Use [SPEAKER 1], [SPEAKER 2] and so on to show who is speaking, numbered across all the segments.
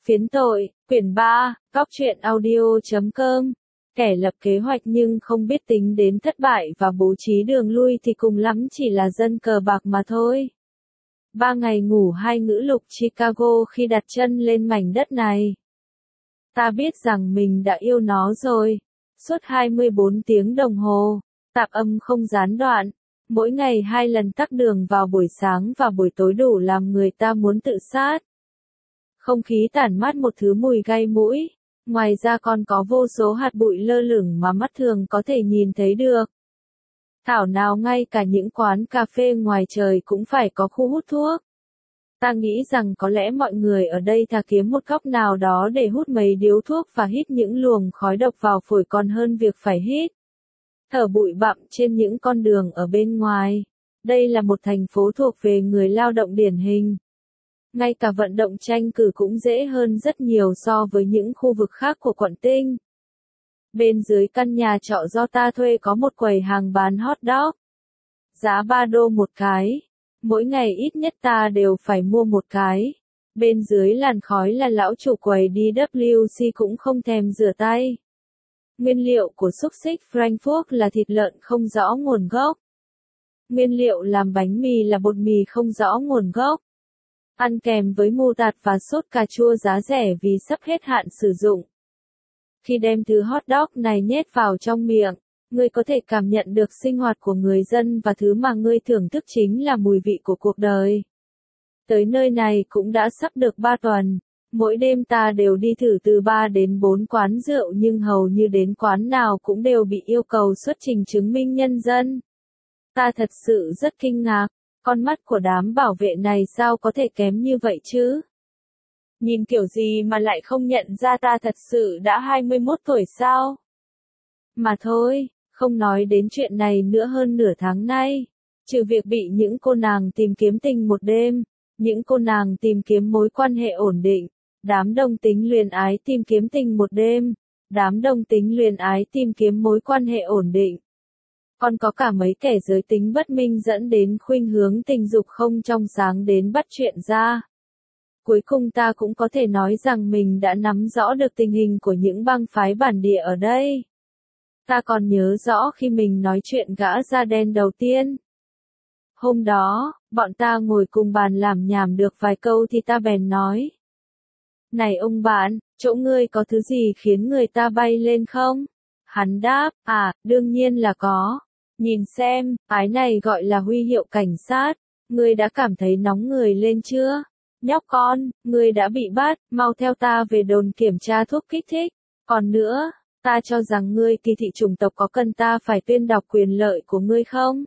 [SPEAKER 1] Phiến tội, quyển 3, góc truyện audio.com. Kẻ lập kế hoạch nhưng không biết tính đến thất bại và bố trí đường lui thì cùng lắm chỉ là dân cờ bạc mà thôi. 3 ngày ngủ 2 ngữ lục Chicago khi đặt chân lên mảnh đất này. Ta biết rằng mình đã yêu nó rồi. Suốt 24 tiếng đồng hồ, tạp âm không gián đoạn. Mỗi ngày 2 lần tắc đường vào buổi sáng và buổi tối đủ làm người ta muốn tự sát. Không khí tản mát một thứ mùi gai mũi. Ngoài ra còn có vô số hạt bụi lơ lửng mà mắt thường có thể nhìn thấy được. Thảo nào ngay cả những quán cà phê ngoài trời cũng phải có khu hút thuốc. Ta nghĩ rằng có lẽ mọi người ở đây thà kiếm một góc nào đó để hút mấy điếu thuốc và hít những luồng khói độc vào phổi còn hơn việc phải hít thở bụi bặm trên những con đường ở bên ngoài. Đây là một thành phố thuộc về người lao động điển hình. Ngay cả vận động tranh cử cũng dễ hơn rất nhiều so với những khu vực khác của quận Tinh. Bên dưới căn nhà trọ do ta thuê có một quầy hàng bán hot dog. Giá 3 đô một cái. Mỗi ngày ít nhất ta đều phải mua một cái. Bên dưới làn khói là lão chủ quầy DWC cũng không thèm rửa tay. Nguyên liệu của xúc xích Frankfurt là thịt lợn không rõ nguồn gốc. Nguyên liệu làm bánh mì là bột mì không rõ nguồn gốc. Ăn kèm với mù tạt và sốt cà chua giá rẻ vì sắp hết hạn sử dụng. Khi đem thứ hot dog này nhét vào trong miệng, ngươi có thể cảm nhận được sinh hoạt của người dân và thứ mà ngươi thưởng thức chính là mùi vị của cuộc đời. Tới nơi này cũng đã sắp được 3 tuần. Mỗi đêm ta đều đi thử từ 3 đến 4 quán rượu nhưng hầu như đến quán nào cũng đều bị yêu cầu xuất trình chứng minh nhân dân. Ta thật sự rất kinh ngạc, con mắt của đám bảo vệ này sao có thể kém như vậy chứ? Nhìn kiểu gì mà lại không nhận ra ta thật sự đã 21 tuổi sao? Mà thôi, không nói đến chuyện này nữa hơn nửa tháng nay. Trừ việc bị những cô nàng tìm kiếm tình một đêm, những cô nàng tìm kiếm mối quan hệ ổn định, đám đồng tính luyến ái tìm kiếm tình một đêm, đám đồng tính luyến ái tìm kiếm mối quan hệ ổn định. Còn có cả mấy kẻ giới tính bất minh dẫn đến khuynh hướng tình dục không trong sáng đến bắt chuyện ra. Cuối cùng ta cũng có thể nói rằng mình đã nắm rõ được tình hình của những bang phái bản địa ở đây. Ta còn nhớ rõ khi mình nói chuyện gã da đen đầu tiên. Hôm đó, bọn ta ngồi cùng bàn làm nhảm được vài câu thì ta bèn nói. Này ông bạn, chỗ ngươi có thứ gì khiến người ta bay lên không? Hắn đáp, đương nhiên là có. Nhìn xem, cái này gọi là huy hiệu cảnh sát. Ngươi đã cảm thấy nóng người lên chưa? Nhóc con, ngươi đã bị bắt, mau theo ta về đồn kiểm tra thuốc kích thích. Còn nữa, ta cho rằng ngươi kỳ thị chủng tộc có cần ta phải tuyên đọc quyền lợi của ngươi không?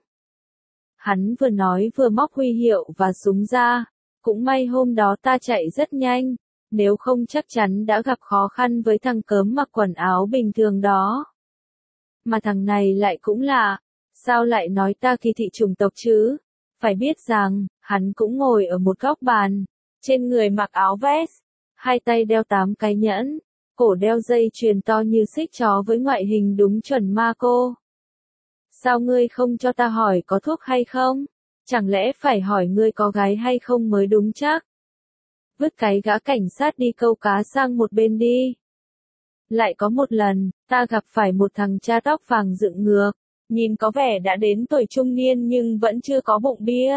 [SPEAKER 1] Hắn vừa nói vừa móc huy hiệu và súng ra. Cũng may hôm đó ta chạy rất nhanh. Nếu không chắc chắn đã gặp khó khăn với thằng cớm mặc quần áo bình thường đó. Mà thằng này lại cũng lạ. Sao lại nói ta kỳ thị chủng tộc chứ? Phải biết rằng, hắn cũng ngồi ở một góc bàn. Trên người mặc áo vest. Hai tay đeo 8 cái nhẫn. Cổ đeo dây chuyền to như xích chó với ngoại hình đúng chuẩn Marco. Sao ngươi không cho ta hỏi có thuốc hay không? Chẳng lẽ phải hỏi ngươi có gái hay không mới đúng chắc? Vứt cái gã cảnh sát đi câu cá sang một bên đi. Lại có một lần, ta gặp phải một thằng cha tóc vàng dựng ngược. Nhìn có vẻ đã đến tuổi trung niên nhưng vẫn chưa có bụng bia.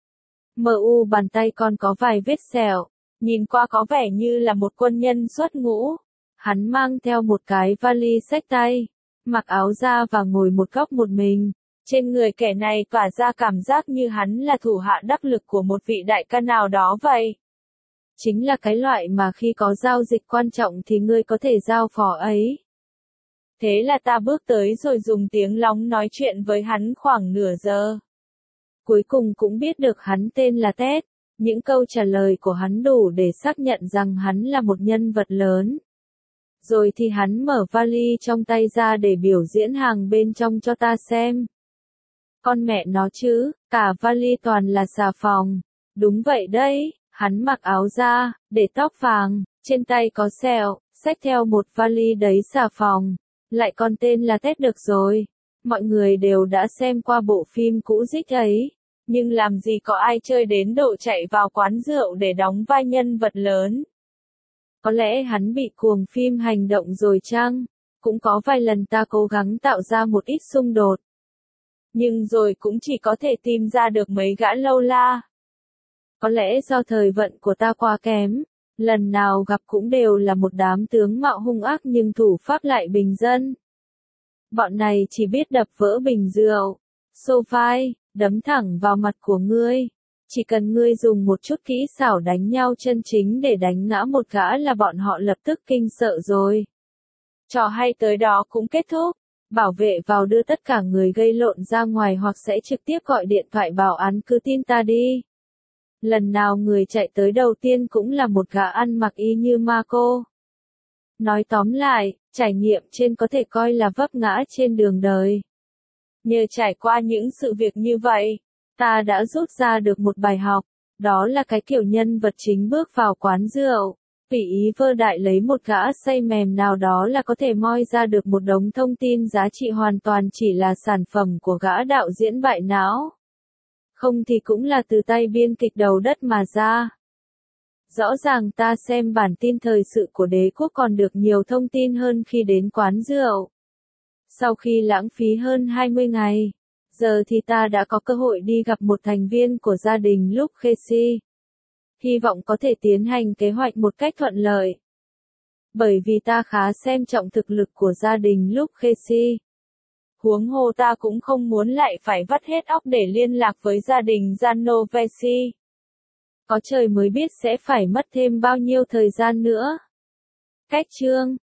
[SPEAKER 1] Bàn tay còn có vài vết sẹo. Nhìn qua có vẻ như là một quân nhân xuất ngũ. Hắn mang theo một cái vali xách tay. Mặc áo da và ngồi một góc một mình. Trên người kẻ này tỏa ra cảm giác như hắn là thủ hạ đắc lực của một vị đại ca nào đó vậy. Chính là cái loại mà khi có giao dịch quan trọng thì ngươi có thể giao phó ấy. Thế là ta bước tới rồi dùng tiếng lóng nói chuyện với hắn khoảng nửa giờ. Cuối cùng cũng biết được hắn tên là Ted. Những câu trả lời của hắn đủ để xác nhận rằng hắn là một nhân vật lớn. Rồi thì hắn mở vali trong tay ra để biểu diễn hàng bên trong cho ta xem. Con mẹ nó chứ, cả vali toàn là xà phòng. Đúng vậy đấy, hắn mặc áo da, để tóc vàng, trên tay có sẹo, xách theo một vali đấy xà phòng. Lại còn tên là Ted được rồi. Mọi người đều đã xem qua bộ phim cũ dích ấy. Nhưng làm gì có ai chơi đến độ chạy vào quán rượu để đóng vai nhân vật lớn. Có lẽ hắn bị cuồng phim hành động rồi chăng? Cũng có vài lần ta cố gắng tạo ra một ít xung đột. Nhưng rồi cũng chỉ có thể tìm ra được mấy gã lâu la. Có lẽ do thời vận của ta quá kém, lần nào gặp cũng đều là một đám tướng mạo hung ác nhưng thủ pháp lại bình dân. Bọn này chỉ biết đập vỡ bình rượu, xô vai, đấm thẳng vào mặt của ngươi. Chỉ cần ngươi dùng một chút kỹ xảo đánh nhau chân chính để đánh ngã một gã là bọn họ lập tức kinh sợ rồi. Trò hay tới đó cũng kết thúc. Bảo vệ vào đưa tất cả người gây lộn ra ngoài hoặc sẽ trực tiếp gọi điện thoại bảo án, cứ tin ta đi. Lần nào người chạy tới đầu tiên cũng là một gã ăn mặc y như Marco. Nói tóm lại, trải nghiệm trên có thể coi là vấp ngã trên đường đời. Nhờ trải qua những sự việc như vậy, ta đã rút ra được một bài học, đó là cái kiểu nhân vật chính bước vào quán rượu, tùy ý vơ đại lấy một gã say mềm nào đó là có thể moi ra được một đống thông tin giá trị hoàn toàn chỉ là sản phẩm của gã đạo diễn bại não. Không thì cũng là từ tay biên kịch đầu đất mà ra. Rõ ràng ta xem bản tin thời sự của đế quốc còn được nhiều thông tin hơn khi đến quán rượu. Sau khi lãng phí hơn 20 ngày, giờ thì ta đã có cơ hội đi gặp một thành viên của gia đình Lucchesi. Hy vọng có thể tiến hành kế hoạch một cách thuận lợi. Bởi vì ta khá xem trọng thực lực của gia đình Lucchesi. Huống hồ ta cũng không muốn lại phải vắt hết óc để liên lạc với gia đình Genovesi. Có trời mới biết sẽ phải mất thêm bao nhiêu thời gian nữa. Cách chương